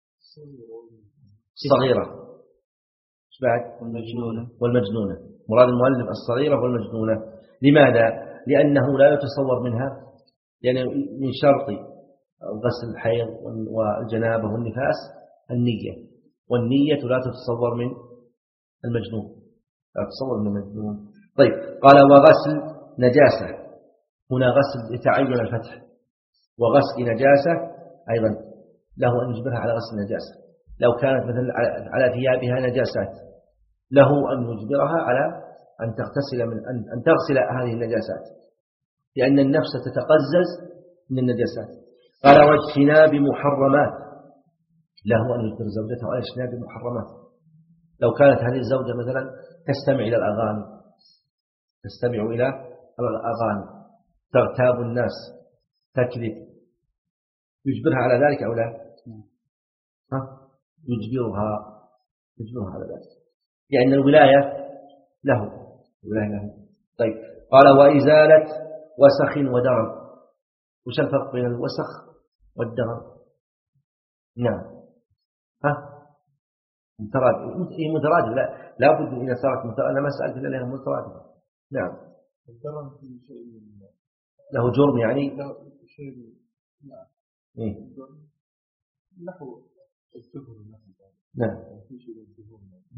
الصغيرة بعد والمجنونة والمجنونة. مراد المؤلف الصغيرة والمجنونة. لماذا؟ لأنه لا يتصور منها، يعني من شرط غسل الحيض والجنابة والنفاس النية، والنية لا تتصور من المجنون، لا تتصور من المجنون. طيب قال وغسل نجاسة، هنا غسل يتعين الفتح، وغسل نجاسة أيضا له أن يجبرها على غسل النجاسة. لو كانت مثلا على ثيابها نجاسات له أن يجبرها على أن تغتسل من أن, أن تغسل هذه النجاسات، لأن النفس تتقزز من النجاسات. قال واجتناب محرمات، له أن يجبر زوجته على اجتناب محرمات. لو كانت هذه الزوجة مثلا تستمع إلى الأغاني تستمع إلى الأغاني تغتاب الناس تكذب، يجبرها على ذلك أو لا؟ ها؟ يجبرها يجبرها على ذلك، لأن الولاية له الولاية له. طيب قال وإزالة وسخ ودرن. وش الفرق بين الوسخ والدرن؟ نعم ها مترادف. إيه مترادف؟ لا لا بد إذا صارت مترادف. أنا ما سألت إلا لها مترادف. نعم الدرن في شيء له جرم يعني له شيء نعم إيه نحو السفر نعم في شيء السفر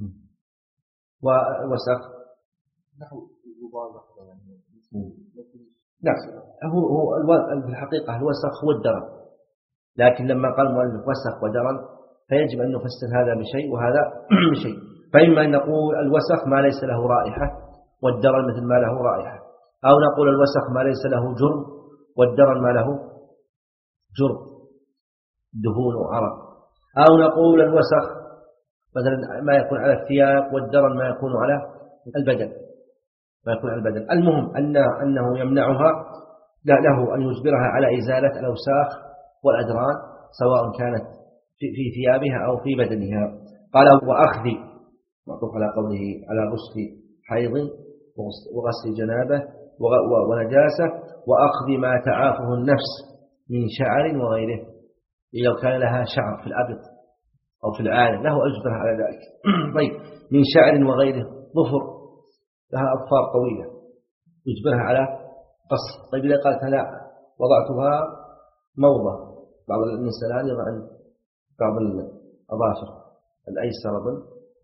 ووسخ نحو الغبار يعني نعم. هو هو في الحقيقة الوسخ هو الدرن، لكن لما قال المؤلف وسخ ودرن فيجب أن نفسر هذا بشيء وهذا بشيء. فإما أن نقول الوسخ ما ليس له رائحة والدرن مثل ما له رائحة، أو نقول الوسخ ما ليس له جرم والدرن ما له جرب دهون وعرق. أو نقول الوسخ مثلا ما يكون على الثياب، والدرن ما يكون على البدن ما يكون على البدن. المهم أن أنه يمنعها لا له أن يجبرها على إزالة الأوساخ والأدران سواء كانت في, في ثيابها أو في بدنها. قال وأخذ معطوف على قوله على غسل حيض وغسل جنابه ونجاسة، وأخذ ما تعافه النفس من شعر وغيره. لو كان لها شعر في الأبط أو في العانة له أجبرها على ذلك. طيب من شعر وغيره، ظفر لها أظفار طويلة يجبرها على قص. طيب إذا قالت لا وضعتها موضة، بعض النساء يضع بعض الأظافر الأيسر أظن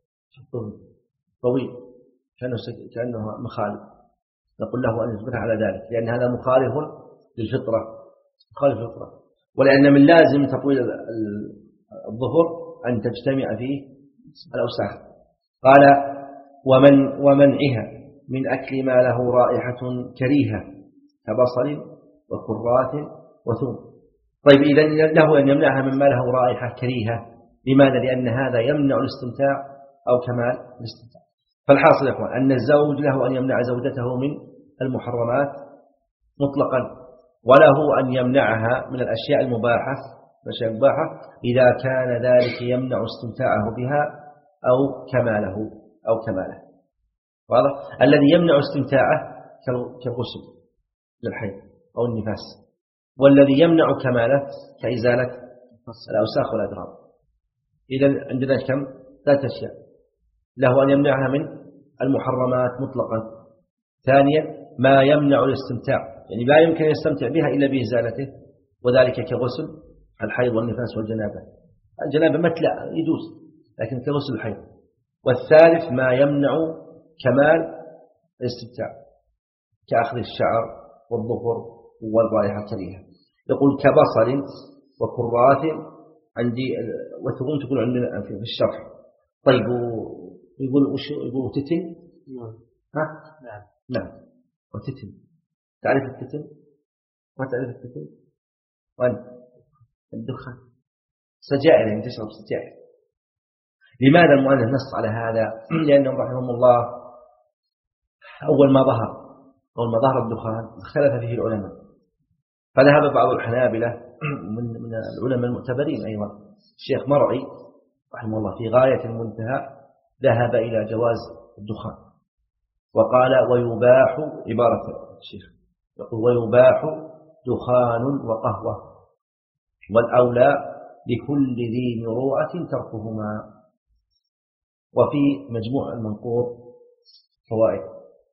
طويل كأنه كأنه مخالف، نقول له أن يجبرها على ذلك لأن هذا مخالف للفطرة مخالف للفطرة. ولأن من لازم تطويل الظفر أن تجتمع فيه الأوساخ. قال ومن ومنعها من أكل ما له رائحة كريهة كبصل وكرات وثوم. طيب إذن له أن يمنعها مما له رائحة كريهة. لماذا؟ لأن هذا يمنع الاستمتاع أو كمال الاستمتاع. فالحاصل يا أخوان أن الزوج له أن يمنع زوجته من المحرمات مطلقا، وله أن يمنعها من الأشياء المباحة الأشياء المباحة إذا كان ذلك يمنع استمتاعه بها أو كماله أو كماله. واضح؟ الذي يمنع استمتاعه كالغسل للحيض أو النفاس، والذي يمنع كماله كإزالة الأوساخ والأدران. إذا عندنا كم؟ ثلاث أشياء له أن يمنعها من المحرمات مطلقا. ثانيا ما يمنع الاستمتاع، يعني لا يمكن يستمتع بها إلا بإزالته، وذلك كغسل الحيض والنفاس والجنابة. الجنابة مثل يجوز لكن كغسل الحيض. والثالث ما يمنع كمال الاستمتاع كأخذ الشعر والظفر والرائحة الكريهة. يقول كبصل وكرات عندي وثوم تقول عندنا في الشرح. طيب يقول وش يقول تتن؟ ها؟ نعم نعم وتتن. تعرف التتن؟ ما تعرف التتن؟ وين؟ الدخان سجائر، يعني تشرب سجائر. لماذا المؤلف نص على هذا؟ لأنهم رحمهم الله أول ما ظهر أول ما ظهر الدخان اختلف فيه العلماء، فذهب بعض الحنابلة من من العلماء المعتبرين أيضا الشيخ مرعي رحمه الله في غاية المنتهى ذهب إلى جواز الدخان، وقال ويباح عبارة الشيخ يقول ويباح دخان وقهوة، والأولى لكل ذي مروءة تركهما. وفي مجموع المنقور فوائد،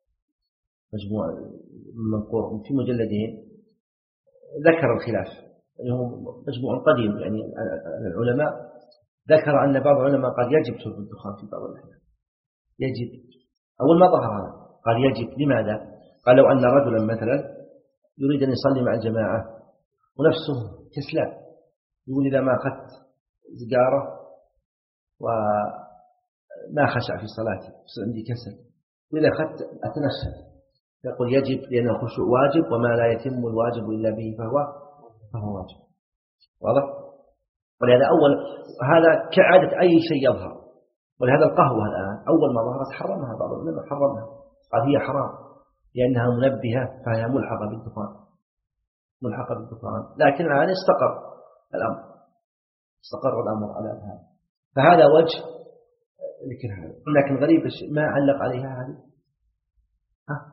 مجموع المنقور في مجلدين ذكر الخلاف، يعني هو مجموع قديم يعني العلماء، ذكر أن بعض العلماء قال يجب شرب الدخان في بعض الأحيان، يجب. أول ما ظهر هذا قال يجب. لماذا؟ قال لو أن رجلا مثلا يريد أن يصلي مع الجماعة ونفسه كسلان، يقول إذا ما أخذت سجارة وما خشع في صلاتي بس عندي كسل، وإذا أخذت أتنشد، يقول يجب لأن الخشوع واجب، وما لا يتم الواجب إلا به فهو فهو واجب. واضح؟ ولهذا أول هذا كعادة أي شيء يظهر. ولهذا القهوة الآن أول ما ظهرت حرمها بعض العلماء، حرمها قال هي حرام لأنها منبهة فهي ملحقة بالدخان ملحقة بالدخان لكن الآن استقر الأمر استقر الأمر على هذا. فهذا وجه ذكر هذا. لكن غريب ما علق عليها هذه. ها؟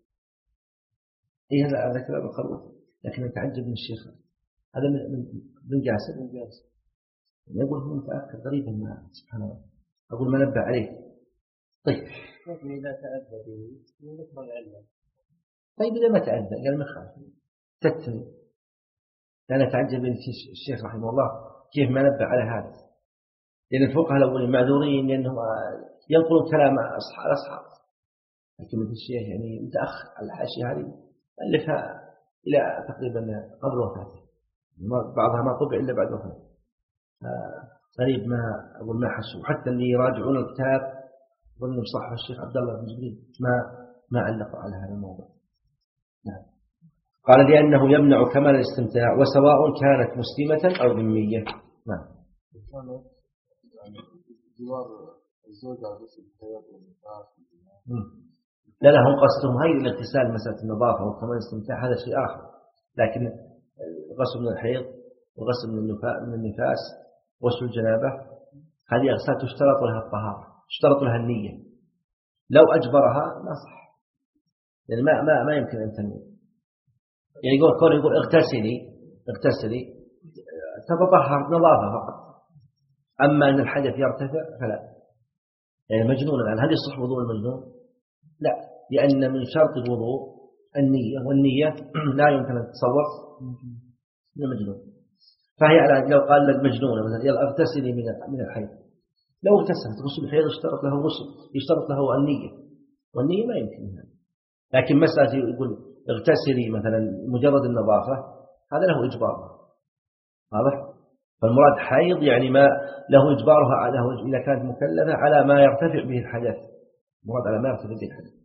إيه هذا ذكر الخروف، لكن أتعجب من الشيخ هذا من من جاسر من جاسر يقول هو متأكد غريبا ما سبحان الله. أقول ما نبه عليه. طيب لكن إذا تأذى به يذكر العلم. طيب إذا ما تأذى قال ما خالف تتم. أنا أتعجب من الشيخ رحمه الله كيف ما نبه على هذا، لأن الفقهاء الأولين معذورين لأنهم ينقلون كلام أصحاب الأصحاب، لكن مثل الشيخ يعني متأخر على الحاشية هذه ألفها إلى تقريبا قبل وفاته، بعضها ما طبع إلا بعد وفاته. قريب ما أقول ما حسوا، حتى اللي يراجعون الكتاب ظنوا صح الشيخ عبد الله بن جبريل ما ما علقوا على هذا الموضوع. نعم. قال لأنه يمنع كمال الاستمتاع وسواء كانت مسلمة أو ذمية. نعم. كانت يعني جوار الزوجة بس الحياة والنفاس. لا لا هم قصدهم هاي الاغتسال مسألة النظافة وكمال الاستمتاع هذا شيء آخر، لكن غسل من الحيض وغسل من النفاس وغسل الجنابة هذه أغسال تشترط لها الطهارة، تشترط لها النية. لو أجبرها ما صح، يعني ما ما ما يمكن أن تنوي. يعني يقول كون يقول اغتسلي اغتسلي تتطهر نظافة فقط، أما أن الحدث يرتفع فلا. يعني مجنون الآن هل يصح وضوء المجنون؟ لا، لأن من شرط الوضوء النية، والنية لا يمكن أن تتصور من المجنون. فهي على لو قال للمجنون مثلا يلا اغتسلي من من الحيض، لو اغتسلت غسل الحيض يشترط له غسل، يشترط له النية، والنية ما يمكن هذا. لكن مسألة يقول اغتسلي مثلا مجرد النظافة هذا له إجبار، واضح؟ فالمراد حيض يعني ما له إجبارها له إذا كانت مكلفة على ما يرتفع به الحدث، مراد على ما يرتفع به الحدث.